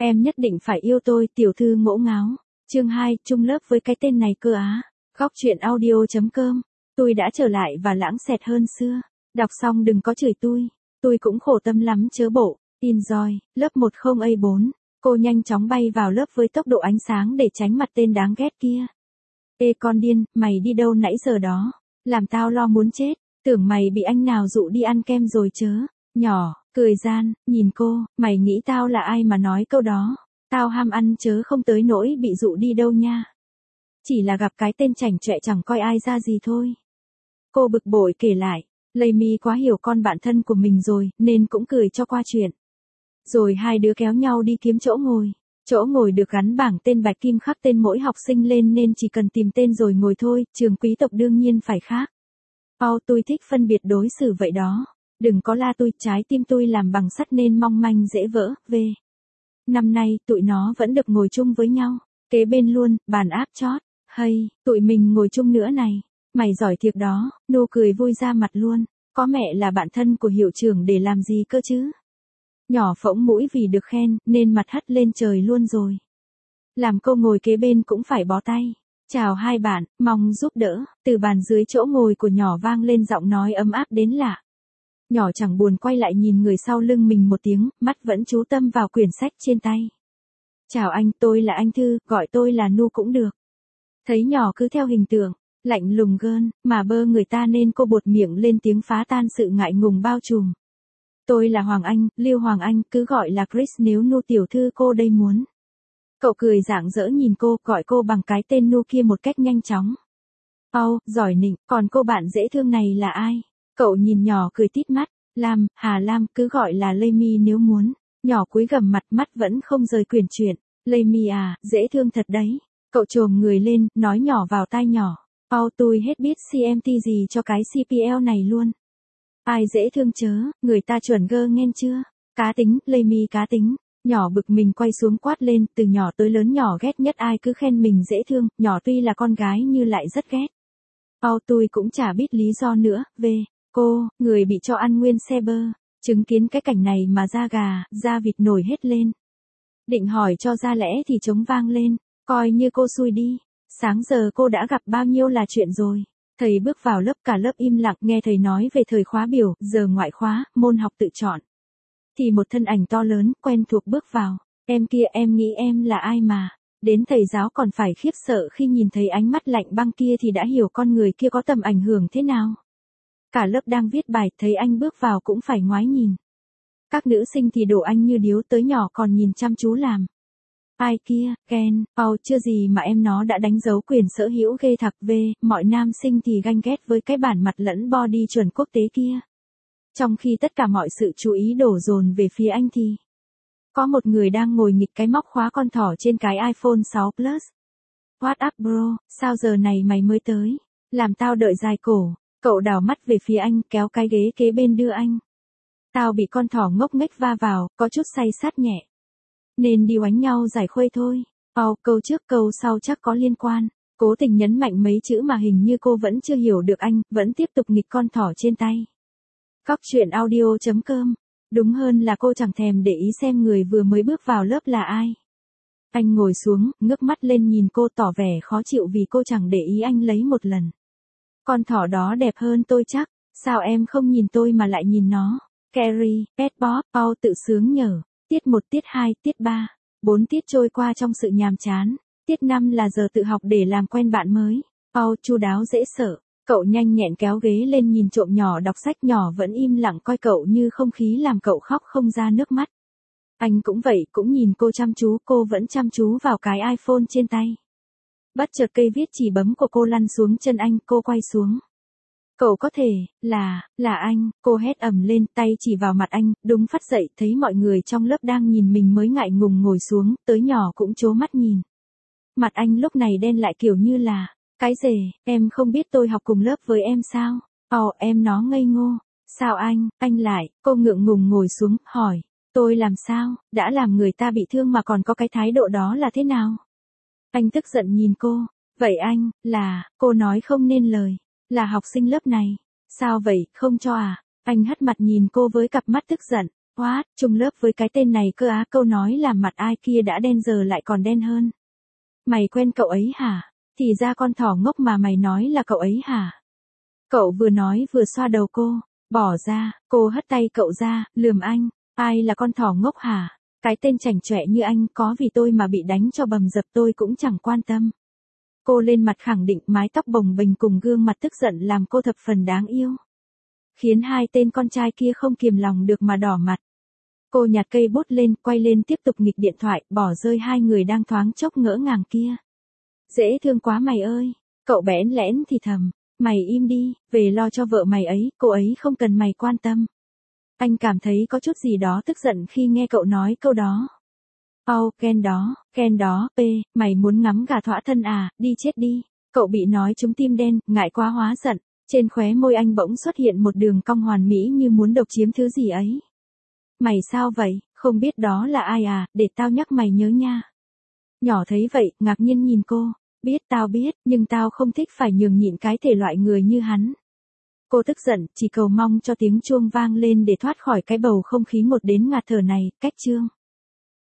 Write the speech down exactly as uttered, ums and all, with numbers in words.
Em nhất định phải yêu tôi, tiểu thư ngỗ ngáo. Chương hai, chung lớp với cái tên này cơ á. Góc truyện audio.com. Tôi đã trở lại và lãng xẹt hơn xưa. Đọc xong đừng có chửi tôi. Tôi cũng khổ tâm lắm chớ bộ. Enjoy, lớp một không A bốn. Cô nhanh chóng bay vào lớp với tốc độ ánh sáng để tránh mặt tên đáng ghét kia. Ê con điên, mày đi đâu nãy giờ đó? Làm tao lo muốn chết. Tưởng mày bị anh nào dụ đi ăn kem rồi chớ. Nhỏ, cười gian, nhìn cô, mày nghĩ tao là ai mà nói câu đó? Tao ham ăn chớ không tới nỗi bị dụ đi đâu nha. Chỉ là gặp cái tên chảnh chọe chẳng coi ai ra gì thôi. Cô bực bội kể lại, Laymi quá hiểu con bạn thân của mình rồi, nên cũng cười cho qua chuyện. Rồi hai đứa kéo nhau đi kiếm chỗ ngồi. Chỗ ngồi được gắn bảng tên bạch kim khắc tên mỗi học sinh lên nên chỉ cần tìm tên rồi ngồi thôi, trường quý tộc đương nhiên phải khác. Ô, tôi thích phân biệt đối xử vậy đó. Đừng có la tôi, trái tim tôi làm bằng sắt nên mong manh dễ vỡ, về. Năm nay, tụi nó vẫn được ngồi chung với nhau, kế bên luôn, bàn áp chót. Hay, tụi mình ngồi chung nữa này. Mày giỏi thiệt đó, nô cười vui ra mặt luôn. Có mẹ là bạn thân của hiệu trưởng để làm gì cơ chứ? Nhỏ phỗng mũi vì được khen, nên mặt hất lên trời luôn rồi. Làm cô ngồi kế bên cũng phải bó tay. Chào hai bạn, mong giúp đỡ. Từ bàn dưới chỗ ngồi của nhỏ vang lên giọng nói ấm áp đến lạ. Nhỏ chẳng buồn quay lại nhìn người sau lưng mình một tiếng, mắt vẫn chú tâm vào quyển sách trên tay. Chào anh, tôi là anh Thư, gọi tôi là Nu cũng được. Thấy nhỏ cứ theo hình tượng, lạnh lùng gơn, mà bơ người ta nên cô buột miệng lên tiếng phá tan sự ngại ngùng bao trùm. Tôi là Hoàng Anh, Lưu Hoàng Anh, cứ gọi là Chris nếu Nu tiểu thư cô đây muốn. Cậu cười rạng rỡ nhìn cô, gọi cô bằng cái tên Nu kia một cách nhanh chóng. Âu, giỏi nịnh, còn cô bạn dễ thương này là ai? Cậu nhìn nhỏ cười tít mắt, Lam, Hà Lam, cứ gọi là Laymi nếu muốn. Nhỏ cúi gằm mặt, mắt vẫn không rời quyển truyện. Laymi à, dễ thương thật đấy. Cậu chồm người lên, nói nhỏ vào tai nhỏ. Âu, tôi hết biết xê em tê gì cho cái xê pê lờ này luôn. Ai dễ thương chớ, người ta chuẩn gơ nghe chưa? Cá tính, Laymi cá tính. Nhỏ bực mình quay xuống quát lên, từ nhỏ tới lớn nhỏ ghét nhất ai cứ khen mình dễ thương, nhỏ tuy là con gái nhưng lại rất ghét. Âu, tôi cũng chả biết lý do nữa, về. Cô, người bị cho ăn nguyên xe bơ, chứng kiến cái cảnh này mà da gà, da vịt nổi hết lên. Định hỏi cho ra lẽ thì trống vang lên, coi như cô xui đi. Sáng giờ cô đã gặp bao nhiêu là chuyện rồi. Thầy bước vào lớp, cả lớp im lặng nghe thầy nói về thời khóa biểu, giờ ngoại khóa, môn học tự chọn. Thì một thân ảnh to lớn, quen thuộc bước vào. Em kia, em nghĩ em là ai mà. Đến thầy giáo còn phải khiếp sợ khi nhìn thấy ánh mắt lạnh băng kia thì đã hiểu con người kia có tầm ảnh hưởng thế nào. Cả lớp đang viết bài, thấy anh bước vào cũng phải ngoái nhìn. Các nữ sinh thì đổ anh như điếu, tới nhỏ còn nhìn chăm chú làm. Ai kia, Ken, Âu, chưa gì mà em nó đã đánh dấu quyền sở hữu ghê thật về, mọi nam sinh thì ganh ghét với cái bản mặt lẫn body chuẩn quốc tế kia. Trong khi tất cả mọi sự chú ý đổ dồn về phía anh thì có một người đang ngồi nghịch cái móc khóa con thỏ trên cái iPhone sáu Plus. What up bro, sao giờ này mày mới tới? Làm tao đợi dài cổ. Cậu đảo mắt về phía anh, kéo cái ghế kế bên đưa anh. Tao bị con thỏ ngốc nghếch va vào, có chút say sát nhẹ. Nên đi oánh nhau giải khuây thôi. Ồ, câu trước câu sau chắc có liên quan. Cố tình nhấn mạnh mấy chữ mà hình như cô vẫn chưa hiểu được anh, vẫn tiếp tục nghịch con thỏ trên tay. Góc truyện audio.com. Đúng hơn là cô chẳng thèm để ý xem người vừa mới bước vào lớp là ai. Anh ngồi xuống, ngước mắt lên nhìn cô tỏ vẻ khó chịu vì cô chẳng để ý anh lấy một lần. Con thỏ đó đẹp hơn tôi chắc, sao em không nhìn tôi mà lại nhìn nó? Carrie, Pet Bob, Paul tự sướng nhở. Tiết một, tiết hai, tiết ba, bốn tiết trôi qua trong sự nhàm chán. Tiết năm là giờ tự học để làm quen bạn mới. Paul chu đáo dễ sợ. Cậu nhanh nhẹn kéo ghế lên nhìn trộm nhỏ đọc sách, nhỏ vẫn im lặng coi cậu như không khí làm cậu khóc không ra nước mắt. Anh cũng vậy, cũng nhìn cô chăm chú, cô vẫn chăm chú vào cái iPhone trên tay. Bất chợt cây viết chỉ bấm của cô lăn xuống chân anh, cô quay xuống. Cậu có thể, là, là anh, cô hét ầm lên, tay chỉ vào mặt anh, đúng phát dậy, thấy mọi người trong lớp đang nhìn mình mới ngại ngùng ngồi xuống, tới nhỏ cũng trố mắt nhìn. Mặt anh lúc này đen lại kiểu như là, cái rể, em không biết tôi học cùng lớp với em sao? Ồ, em nó ngây ngô. Sao anh, anh lại, cô ngượng ngùng ngồi xuống, hỏi, tôi làm sao, đã làm người ta bị thương mà còn có cái thái độ đó là thế nào? Anh tức giận nhìn cô, vậy anh, là, cô nói không nên lời, là học sinh lớp này. Sao vậy, không cho à? Anh hất mặt nhìn cô với cặp mắt tức giận. What, chung lớp với cái tên này cơ á, câu nói làm mặt ai kia đã đen giờ lại còn đen hơn. Mày quen cậu ấy hả? Thì ra con thỏ ngốc mà mày nói là cậu ấy hả? Cậu vừa nói vừa xoa đầu cô, bỏ ra, cô hất tay cậu ra, lườm anh, ai là con thỏ ngốc hả? Cái tên chảnh chọe như anh có vì tôi mà bị đánh cho bầm dập tôi cũng chẳng quan tâm. Cô lên mặt khẳng định, mái tóc bồng bềnh cùng gương mặt tức giận làm cô thập phần đáng yêu. Khiến hai tên con trai kia không kiềm lòng được mà đỏ mặt. Cô nhặt cây bút lên, quay lên tiếp tục nghịch điện thoại, bỏ rơi hai người đang thoáng chốc ngỡ ngàng kia. Dễ thương quá mày ơi, cậu bẽn lẽn thì thầm, mày im đi, về lo cho vợ mày ấy, cô ấy không cần mày quan tâm. Anh cảm thấy có chút gì đó tức giận khi nghe cậu nói câu đó. Oh, Ken đó, Ken đó, P, mày muốn ngắm gà thỏa thân à, đi chết đi. Cậu bị nói trúng tim đen, ngại quá hóa giận. Trên khóe môi anh bỗng xuất hiện một đường cong hoàn mỹ như muốn độc chiếm thứ gì ấy. Mày sao vậy, không biết đó là ai à, để tao nhắc mày nhớ nha. Nhỏ thấy vậy, ngạc nhiên nhìn cô. Biết tao biết, nhưng tao không thích phải nhường nhịn cái thể loại người như hắn. Cô tức giận, chỉ cầu mong cho tiếng chuông vang lên để thoát khỏi cái bầu không khí ngột đến ngạt thở này, cách chương.